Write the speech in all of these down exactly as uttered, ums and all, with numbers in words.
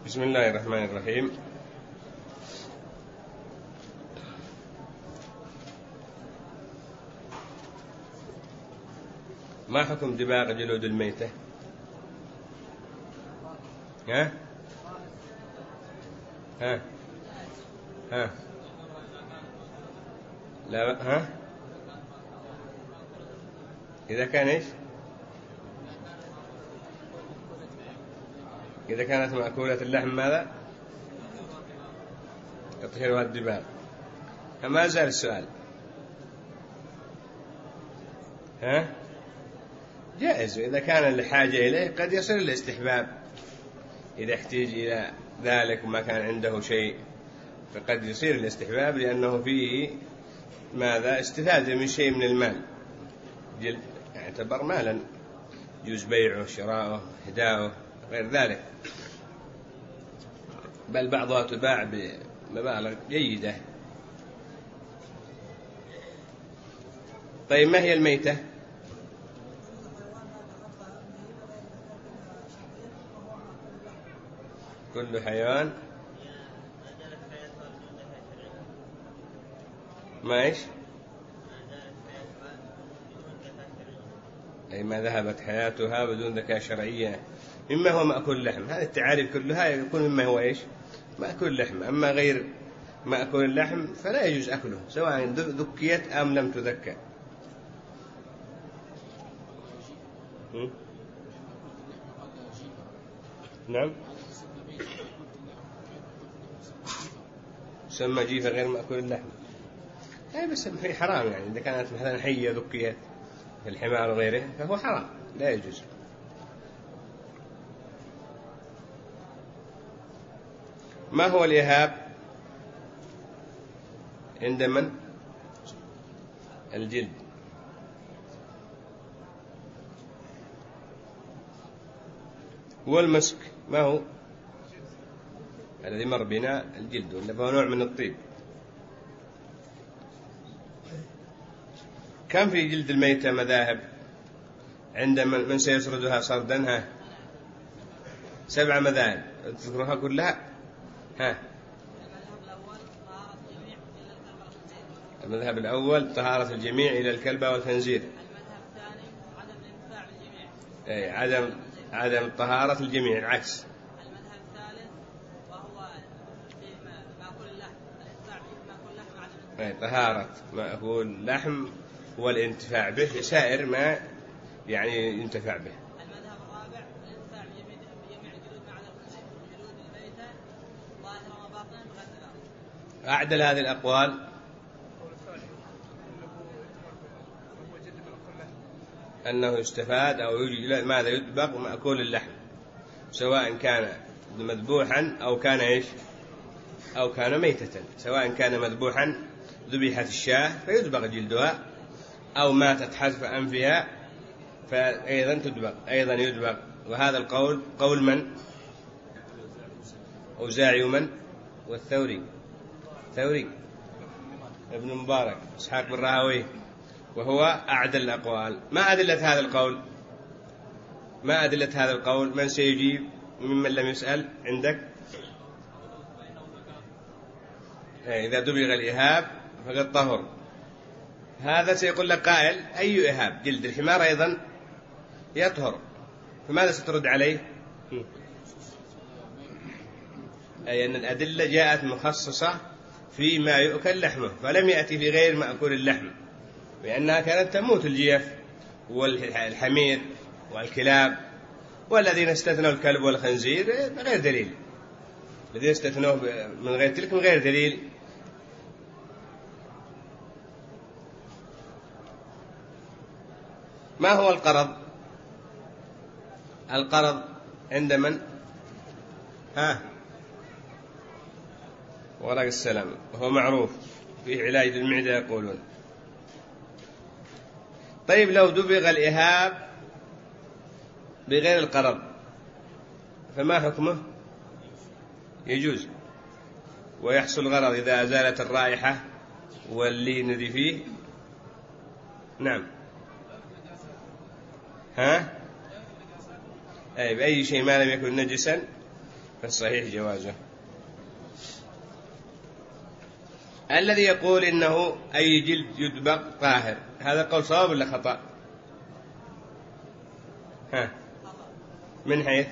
بسم الله الرحمن الرحيم. ما حكم دباغ جلود الميتة؟ ها؟ ها؟ ها؟ لا ها؟ إذا كان إيش؟ إذا كانت مأكولة اللحم ماذا؟ يطهرها الدباغ. ما زال السؤال. ها؟ جائز إذا كان الحاجة إليه، قد يصل الاستحباب إذا احتاج إلى ذلك وما كان عنده شيء، فقد يصير الاستحباب لأنه فيه ماذا؟ استفادة من شيء من المال، جلد يعتبر مالا يجوز بيعه شراؤه هداؤه غير ذلك، بل بعضها تباع بمبالغ جيدة. طيب ما هي الميتة؟ كل حيوان ما إيش؟ أي ما ذهبت حياتها بدون ذكاء شرعية مما هو مأكل لحم. هذه التعاريف كلها يكون مما هو إيش؟ مأكل لحم. أما غير مأكل اللحم فلا يجوز أكله سواء ذكيت أم لم تذكى. نعم، سمى جيفة غير مأكل اللحم. أي بس في حرام، يعني إذا كانت مثلا حية ذكيت في الحمار وغيره فهو حرام لا يجوز. ما هو الإهاب عند من؟ الجلد. والمسك ما هو؟ الذي مر بنا الجلد، ولا فهو نوع من الطيب. كم في جلد الميتة مذاهب عند من سيسردها سردنها؟ سبع مذاهب، تذكرها كلها؟ ها. المذهب الأول طهارة الجميع إلى الكلب والخنزير. المذهب الثاني عدم الانتفاع بالجميع. أي عدم عدم طهارة الجميع العكس. المذهب الثالث وهو في مأكول اللحم، الانتفاع بمأكول اللحم وعدم الانتفاع. أي طهارة مأكول اللحم والانتفاع به سائر ما يعني ينتفع به. المذهب الرابع الانتفاع بجميع بجميع الجلود ما عدا الخنزير، الجلود الميتة ظاهرا وباطنا بغير تغير. أعدل هذه الأقوال أنه يستفاد أو يوجد ماذا يطبق مأكول اللحم، سواء كان مذبوحا أو كان إيش أو كان ميتة. سواء كان مذبوحا ذبيحت الشاة فيدبغ جلدها، أو ماتت حذف أنفها فأيضا تدبغ أيضا يدبغ. وهذا القول قول من؟ أوزاعي من؟ والثوري ثوري ابن مبارك إسحاق بن راهويه، وهو أعدل الأقوال. ما أدلة هذا القول؟ ما أدلة هذا القول؟ من سيجيب ممن لم يسأل عندك؟ إذا دبغ الإهاب فقد طهر. هذا سيقول لك قائل أي إهاب؟ جلد الحمار أيضا يطهر، فماذا سترد عليه؟ أي أن الأدلة جاءت مخصصة فيما يؤكل لحمه، فلم يأتي في غير مأكول اللحم، لأنها كانت تموت الجيف والحمير والكلاب. والذين استثنوا الكلب والخنزير بغير دليل، الذين استثنوه من غير تلك من غير دليل. ما هو القرض؟ القرض عند من؟ ها، ورق السلام، وهو معروف فيه علاج المعدة يقولون. طيب لو دبغ الإهاب بغير القرض فما حكمه؟ يجوز ويحصل غرض إذا أزالت الرائحة واللين الذي فيه. نعم. ها؟ أي بأي شيء ما لم يكن نجسا فالصحيح جوازه. الذي يقول إنه أي جلد يدبغ طاهر، هذا قول صواب ولا خطأ؟ ها من حيث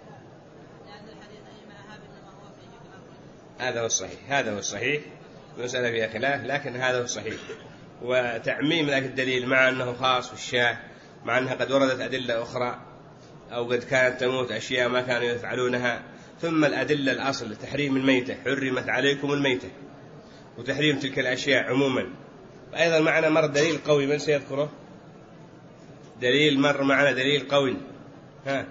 هذا هو الصحيح، هذا هو الصحيح، المسألة فيها خلاف لكن هذا هو الصحيح. وتعميم ذاك الدليل مع أنه خاص بالشاه، مع أنها قد وردت أدلة أخرى أو قد كانت تموت أشياء ما كانوا يفعلونها. ثم الأدلة الأصل تحريم الميتة، حرمت عليكم الميتة، وتحريم تلك الأشياء عموما. أيضا معنا مر دليل قوي، من سيذكره؟ دليل مر معنا دليل قوي. ها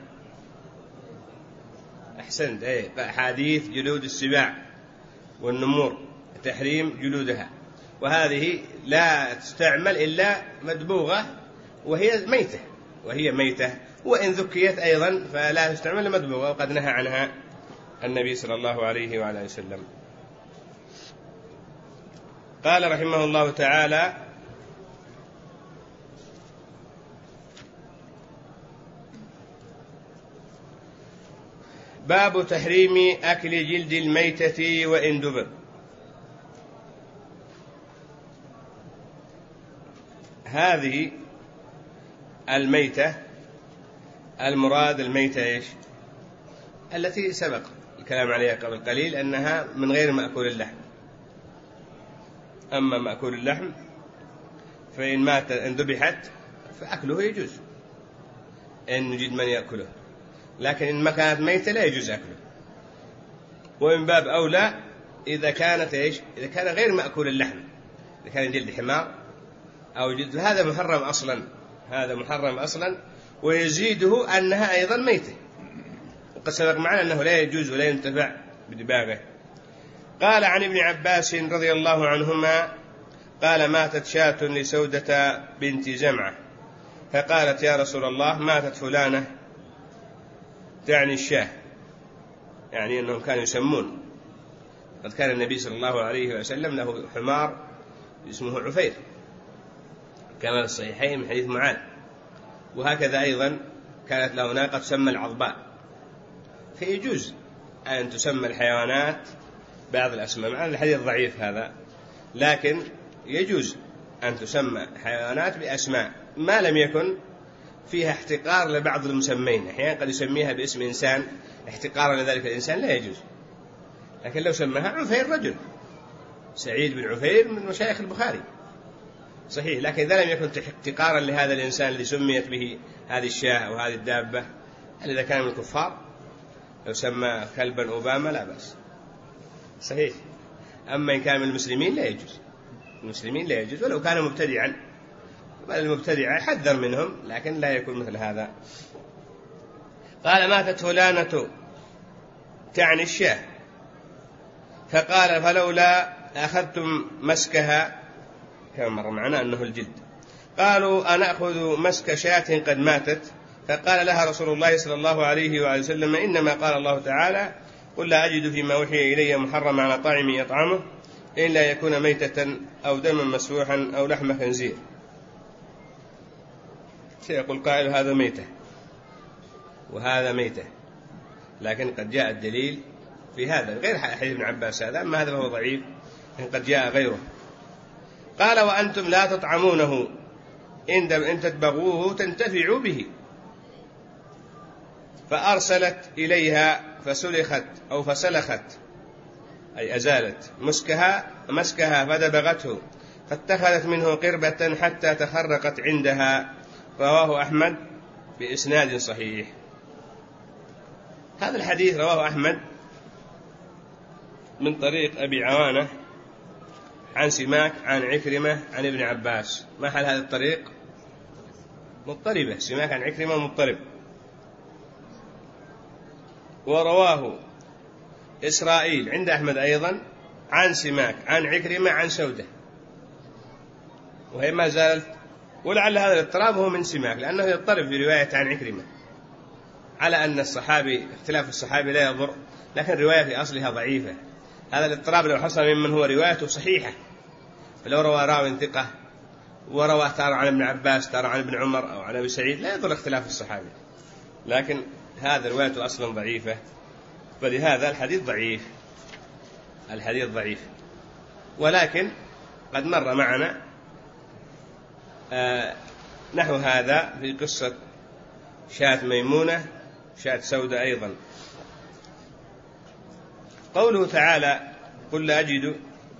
أحسنت، أي حديث جلود السباع والنمور تحريم جلودها، وهذه لا تستعمل إلا مدبوغة وهي ميتة، وهي ميتة وإن ذكيت أيضا فلا تستعمل مدبوغة، وقد نهى عنها النبي صلى الله عليه وعلى وسلم. قال رحمه الله تعالى: باب تحريم أكل جلد الميتة وإن دبر. هذه الميتة المراد الميتة إيش؟ التي سبق الكلام عليها قبل قليل أنها من غير مأكول اللحم. أما مأكول اللحم فإن مات إن ذبحت فأكله يجوز إن نجد من يأكله، لكن إن ما كانت ميتة لا يجوز أكله. ومن باب أولى إذا كانت إيش؟ إذا كان غير مأكول اللحم، إذا كان جلد حمار أو جلد، هذا محرم أصلا، هذا محرم أصلا، ويزيده أنها أيضا ميتة، وقد سبق معنا أنه لا يجوز ولا ينتفع بدباغه. قال عن ابن عباس رضي الله عنهما قال: ماتت شاة لسودة بنت زمعة، فقالت: يا رسول الله ماتت فلانة، تعني الشاه، يعني أنهم كانوا يسمون. قد كان النبي صلى الله عليه وسلم له حمار اسمه عفير كما في الصحيحين من حديث معاذ، وهكذا أيضا كانت له ناقة تسمى العضباء. فيجوز أن تسمى الحيوانات بعض الأسماء، مع الحديث ضعيف هذا، لكن يجوز أن تسمى حيوانات بأسماء ما لم يكن فيها احتقار لبعض المسمين. أحيانا قد يسميها باسم إنسان احتقارا لذلك الإنسان، لا يجوز. لكن لو سماها عفير رجل، سعيد بن عفير من مشايخ البخاري صحيح، لكن إذا لم يكن احتقارا لهذا الإنسان الذي سميت به هذه الشاة أو هذه الدابة، هل إذا كان من الكفار لو سمى كلبا أوباما لا بأس صحيح. أما إن كان من المسلمين لا يجوز، المسلمين لا يجوز ولو كان مبتدعا، بل المبتدع حذر منهم، لكن لا يكون مثل هذا. قال: ماتت فلانة، تعني الشاة، فقال: فلولا أخذتم مسكها، كما مر معنا أنه الجلد. قالوا: أنأخذ مسك شاة قد ماتت؟ فقال لها رسول الله صلى الله عليه وآله وسلم: إنما قال الله تعالى: قل لا أجد فيما أوحي إلي محرم على طاعم يطعمه إلا يكون ميتة أو دما مسفوحا أو لحم خنزير. سيقول قائل: هذا ميتة وهذا ميتة، لكن قد جاء الدليل في هذا غير حديث ابن عباس هذا، أما هذا فهو ضعيف، قد جاء غيره. قال: وأنتم لا تطعمونه إن تدبغوه تنتفعوا به. فأرسلت إليها فسلخت أو فسلخت أي أزالت مسكها مسكها فدبغته، فاتخذت منه قربة حتى تخرقت عندها. رواه أحمد بإسناد صحيح. هذا الحديث رواه أحمد من طريق أبي عوانة عن سماك عن عكرمة عن ابن عباس. ما حال هذا الطريق؟ مضطربة، سماك عن عكرمة مضطرب. ورواه إسرائيل عند أحمد أيضا عن سماك عن عكرمة عن سودة، وهي ما زالت، ولعل هذا الاضطراب هو من سماك لأنه يضطرب في رواية عن عكرمة، على أن الصحابي اختلاف الصحابي لا يضر، لكن الرواية في أصلها ضعيفة. هذا الاضطراب لو حصل ممن هو روايته صحيحة، فلو روى راوي ثقة وروى تارة عن ابن عباس تارة عن ابن عمر أو عن أبي سعيد لا يضر اختلاف الصحابي، لكن هذا روايته أصلا ضعيفة فلهذا الحديث ضعيف، الحديث ضعيف. ولكن قد مر معنا آه نحو هذا في قصة شاة ميمونة، شاة سودة أيضا. قوله تعالى قل لا أجد،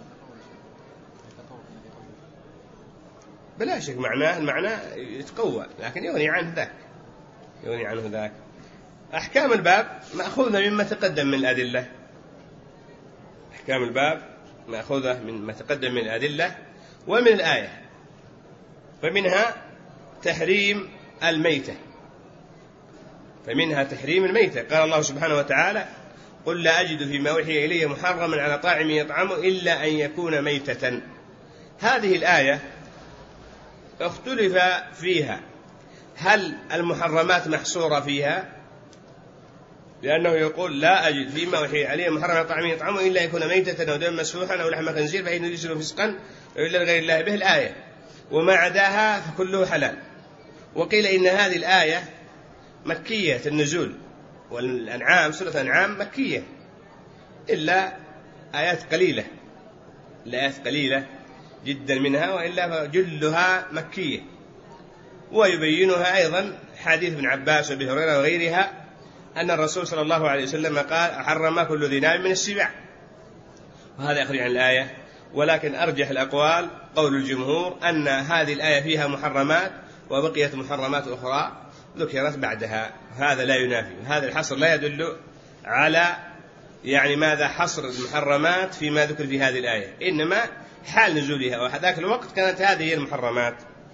بلا شك معناه المعنى يتقوى، لكن يغني عنه ذاك، يغني عنه ذاك. أحكام الباب مأخوذة مما تقدم من الأدلة، أحكام الباب مأخوذة مما تقدم من الأدلة ومن الآية. فمنها تحريم الميتة، فمنها تحريم الميتة. قال الله سبحانه وتعالى قل لا أجد فيما أوحي إلي محرما على طاعم يطعمه إلا أن يكون ميتة. هذه الآية اختلف فيها، هل المحرمات محصورة فيها؟ لأنه يقول لا أجد فيما أوحي عليه محرم على طعام يطعمه إلا يكون ميتة أو دما مسفوحا أو لحم خنزير فإنه يجوز فسقا إلا لغير الله به الآية، وما عداها فكله حلال. وقيل إن هذه الآية مكية النزول، والأنعام سورة الأنعام مكية إلا آيات قليلة، الآيات قليلة جدا منها، وإلا جلها مكية. ويبينها أيضا حديث ابن عباس وابي هريرة وغيرها أن الرسول صلى الله عليه وسلم قال حرم كل ذي ناب من السباع، وهذا يخرج عن الآية. ولكن أرجح الأقوال قول الجمهور أن هذه الآية فيها محرمات وبقيت محرمات أخرى ذكرت بعدها، هذا لا ينافي، هذا الحصر لا يدل على يعني ماذا حصر المحرمات فيما ذكر في هذه الآية، إنما حال نزولها وذاك الوقت كانت هذه هي المحرمات.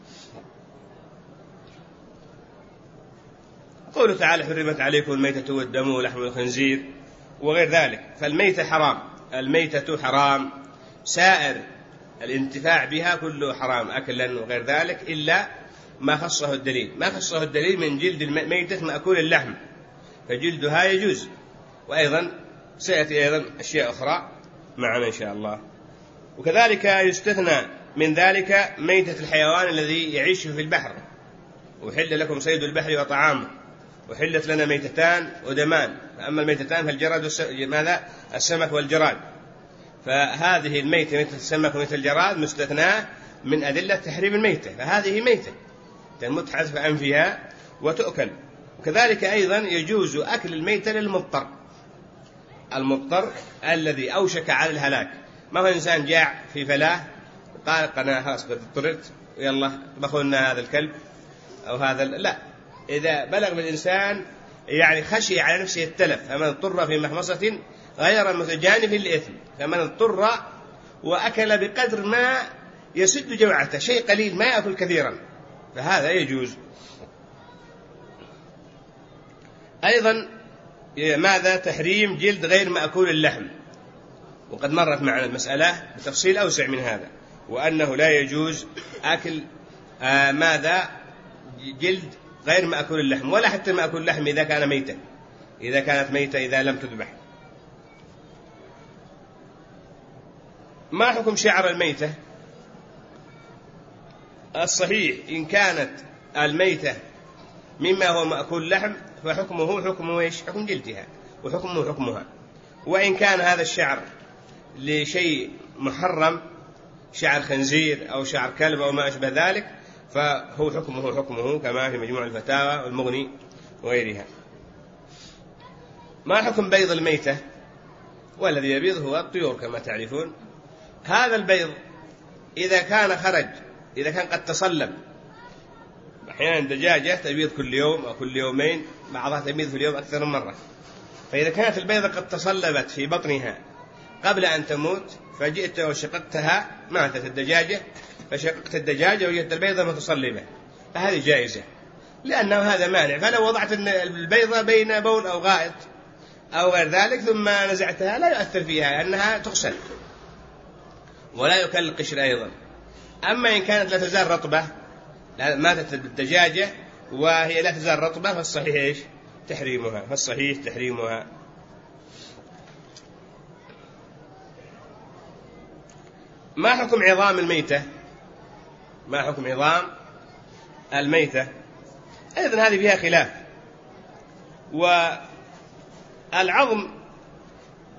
قوله تعالى حرمت عليكم الميتة والدم ولحم الخنزير وغير ذلك. فالميتة حرام، الميتة حرام، سائر الانتفاع بها كله حرام أكلا وغير ذلك إلا ما خصه الدليل. ما خصه الدليل من جلد الميتة مأكول اللحم فجلدها يجوز، وأيضا سيأتي أيضا أشياء أخرى معنا إن شاء الله. وكذلك يستثنى من ذلك ميتة الحيوان الذي يعيش في البحر، وحل لكم صيد البحر وطعامه، وحلت لنا ميتتان ودمان، أما الميتتان فالجراد ماذا السمك والجراد، فهذه الميتة ميتة السمك وميتة الجراد مستثناة من أدلة تحريم الميتة، فهذه ميتة تمت حذف أنفها وتؤكل. وكذلك أيضا يجوز أكل الميتة للمضطر، المضطر الذي أوشك على الهلاك، ما هو إنسان جاع في فلاة قال قناة خلاص قد اضطررت يلا طبخوا لنا هذا الكلب أو هذا، لا، إذا بلغ بالإنسان يعني خشي على نفسه التلف، فمن اضطر في محمصة غير متجانف للإثم، فمن اضطر وأكل بقدر ما يسد جوعته، شيء قليل ما يأكل كثيرا، فهذا يجوز. أيضا ماذا تحريم جلد غير مأكول اللحم، وقد مرت معنا المسألة بتفصيل أوسع من هذا، وأنه لا يجوز أكل آه ماذا جلد غير مأكول اللحم، ولا حتى مأكول اللحم إذا كان ميتا، إذا كانت ميتة إذا لم تذبح. ما حكم شعر الميتة؟ الصحيح إن كانت الميتة مما هو مأكول لحم فحكمه حكم إيش؟ حكم جلدها، وحكمه حكمها. وإن كان هذا الشعر لشيء محرم، شعر خنزير أو شعر كلب أو ما أشبه ذلك، فهو حكمه حكمه كما في مجموع الفتاوى والمغني وغيرها. ما حكم بيض الميتة؟ والذي يبيض هو الطيور كما تعرفون. هذا البيض إذا كان خرج، إذا كان قد تصلب، أحيانا الدجاجة تبيض كل يوم أو كل يومين، بعضها تبيض في اليوم أكثر من مرة، فإذا كانت البيضة قد تصلبت في بطنها قبل أن تموت فجئت وشققتها، ماتت الدجاجة فشققت الدجاجة وجدت البيضة متصلبة، فهذه جائزة، لأنه هذا مانع. فلو وضعت البيضة بين بول أو غائط أو غير ذلك ثم نزعتها لا يؤثر فيها أنها تغسل ولا يكل القشر أيضا. أما إن كانت لا تزال رطبة، ماتت الدجاجة وهي لا تزال رطبة، فالصحيح إيش؟ تحريمها، فالصحيح تحريمها. ما حكم عظام الميتة؟ ما حكم عظام الميتة؟ أيضا هذه فيها خلاف. والعظم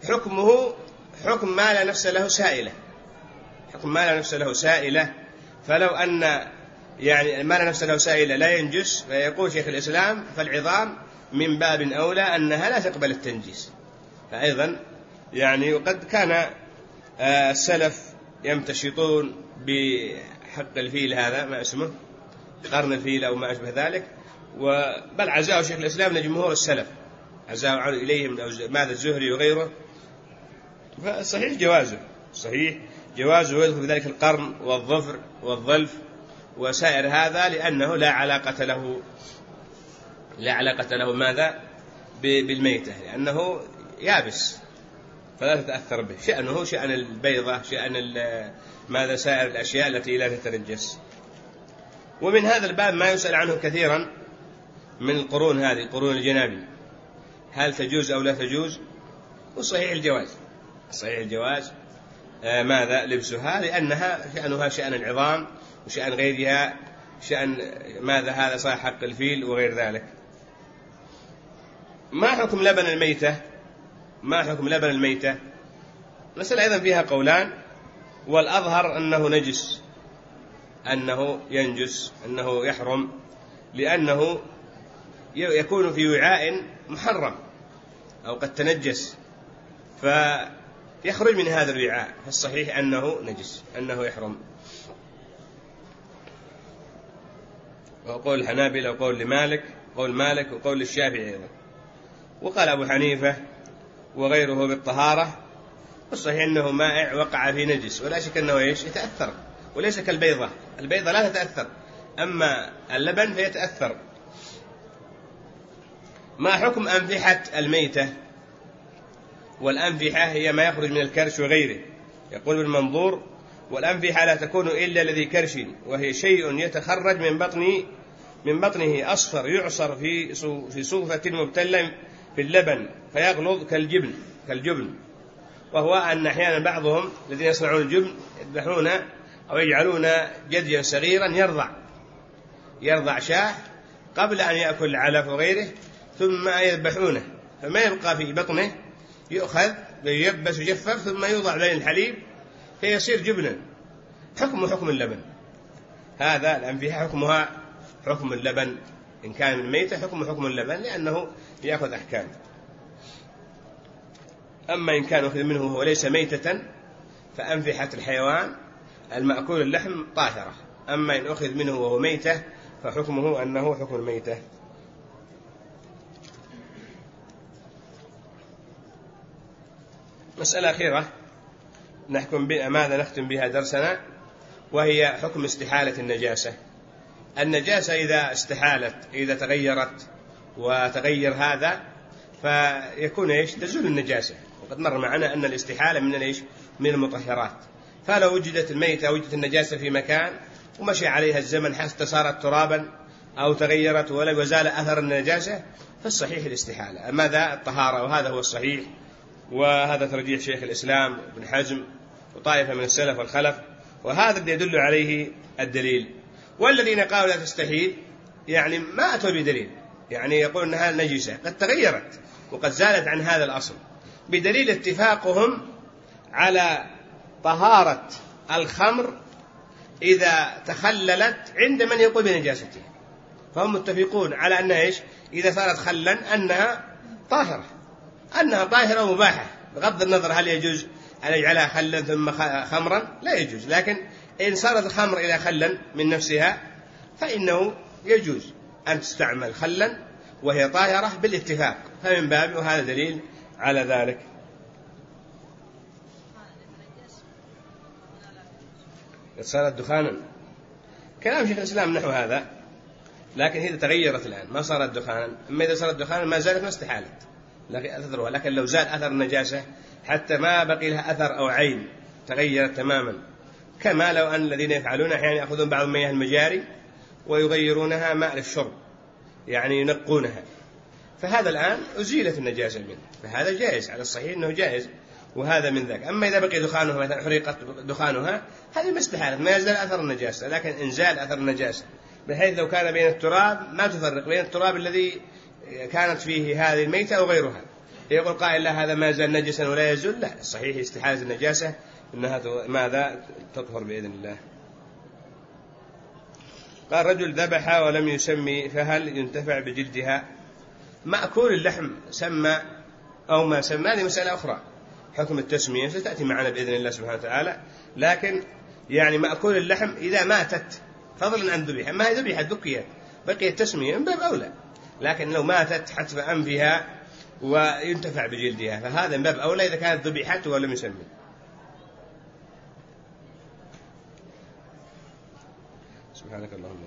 حكمه حكم ما لا نفس له سائلة، حكم ما لا نفس له سائلة. فلو أن يعني ما لا نفس له سائلة لا ينجس، فيقول شيخ الإسلام فالعظام من باب أولى أنها لا تقبل التنجيس. فأيضا يعني وقد كان السلف يمتشطون بحق الفيل، هذا ما اسمه قرن الفيل أو ما أشبه ذلك، بل عزاه شيخ الإسلام لجمهور السلف، عزاه إليهم ماذا الزهري وغيره. فصحيح جوازه، صحيح جوازه، ويدخل في ذلك القرن والظفر والظلف وسائر هذا، لأنه لا علاقة له لا علاقة له ماذا بالميتة، لأنه يابس فلا تتأثر به. شأنه شأن البيضة، شأن ماذا سائر الأشياء التي لا تتنجس. ومن هذا الباب ما يسأل عنه كثيرا من القرون هذه، قرون الجنابي، هل تجوز أو لا تجوز؟ وصحيح الجواز، صحيح الجواز آه ماذا لبسها، لأنها شأنها شأن العظام وشأن غيرها، شأن ماذا هذا صاحب حق الفيل وغير ذلك. ما حكم لبن الميتة؟ ما حكم لبن الميتة؟ مسألة أيضا فيها قولان، والأظهر أنه نجس، أنه ينجس، أنه يحرم، لأنه يكون في وعاء محرم أو قد تنجس فيخرج من هذا الوعاء، فالصحيح أنه نجس، أنه يحرم. وقول الحنابلة وقول لمالك، قول مالك وقول الشافعي أيضا. وقال أبو حنيفة وغيره بالطهارة، والصحيح أنه مائع وقع في نجس، ولا شك أنه إيش يتأثر، وليس كالبيضة، البيضة لا تتأثر، أما اللبن فيتأثر. ما حكم أنفحة الميتة؟ والأنفحة هي ما يخرج من الكرش وغيره. يقول بالمنظور: والأنفحة لا تكون إلا الذي كرش، وهي شيء يتخرج من بطن من بطنه أصفر يعصر في في صوفة مبتلة في اللبن فيغلظ كالجبن كالجبن وهو أن أحيانا بعضهم الذين يصنعون الجبن يذبحون أو يجعلون جديا صغيرا يرضع يرضع شاة قبل أن يأكل العلف وغيره، ثم يذبحونه، فما يبقى في بطنه يؤخذ وييبس ويجفف ثم يوضع بين الحليب فيصير جبنا، حكمه حكم اللبن. هذا الأنفحة حكمها حكم اللبن، إن كان من ميتة حكمه حكم اللبن، لأنه يأخذ أحكام. أما إن كان أخذ منه وهو ليس ميتة فأنفحة الحيوان المأكول اللحم طاهرة، أما إن أخذ منه وهو ميتة فحكمه أنه حكم الميتة. مسألة أخيرة نحكم بها، ماذا نختم بها درسنا، وهي حكم استحالة النجاسة. النجاسة إذا استحالت، إذا تغيرت وتغير هذا فيكون إيش تزول النجاسة، وقد مر معنا أن الاستحالة من الإيش من المطهرات. فلو وجدت الميتة وجدت النجاسة في مكان ومشي عليها الزمن حتى صارت ترابا أو تغيرت ولا وزال أثر النجاسة فالصحيح الاستحالة. ماذا الطهارة، وهذا هو الصحيح، وهذا ترجيح شيخ الإسلام ابن حزم وطائفة من السلف والخلف، وهذا اللي يدل عليه الدليل. والذين قالوا لا تستحيل يعني ما أتوا بدليل، يعني يقول أنها نجسة قد تغيرت وقد زالت عن هذا الأصل، بدليل اتفاقهم على طهارة الخمر إذا تخللت عند من يقول بنجاستها، فهم متفقون على أنها إيش إذا صارت خلا أنها طاهرة، أنها طاهرة مباحة، بغض النظر هل يجوز أن يجعلها خلا ثم خمرا، لا يجوز. لكن إن صارت الخمر إلى خلا من نفسها فإنه يجوز أن تستعمل خلا وهي طاهرة بالاتفاق، فمن باب، وهذا دليل على ذلك. صارت دخانا، كلام شيخ الإسلام نحو هذا، لكن هي تغيرت الآن ما صارت دخانا. أما إذا صارت دخانا ما زالت ما استحالت لكن أثرها، لكن لو زال أثر النجاسة حتى ما بقي لها أثر أو عين تغيرت تماما، كما لو أن الذين يفعلون أحيانا يأخذون بعض مياه المجاري ويغيرونها ماء للشرب، يعني ينقونها، فهذا الآن أزيلت النجاسة منه، فهذا جائز على الصحيح أنه جائز، وهذا من ذاك. أما إذا بقي دخانها مثلا حريقت دخانها هذه ما استحالت، ما يزال أثر النجاسة، لكن إنزال أثر النجاسة بحيث لو كان بين التراب ما تفرق بين التراب الذي كانت فيه هذه الميتة أو غيرها، يقول قائل لا هذا ما زال نجسا ولا يزول، لا، صحيح استحالة النجاسة إنها ماذا تطهر بإذن الله. قال رجل ذبح ولم يسمي فهل ينتفع بجلدها؟ مأكول اللحم سمى أو ما سمى هذه مسألة أخرى، حكم التسمية ستأتي معنا بإذن الله سبحانه وتعالى. لكن يعني مأكول اللحم إذا ماتت فضلا عن ذبيحة، ما هي ذبيحة ذكيت بقي التسمية من باب أولى، لكن لو ماتت حتف أنفها وينتفع بجلدها فهذا من باب أولى إذا كانت ذبيحته ولم يسمي. سبحانك اللهم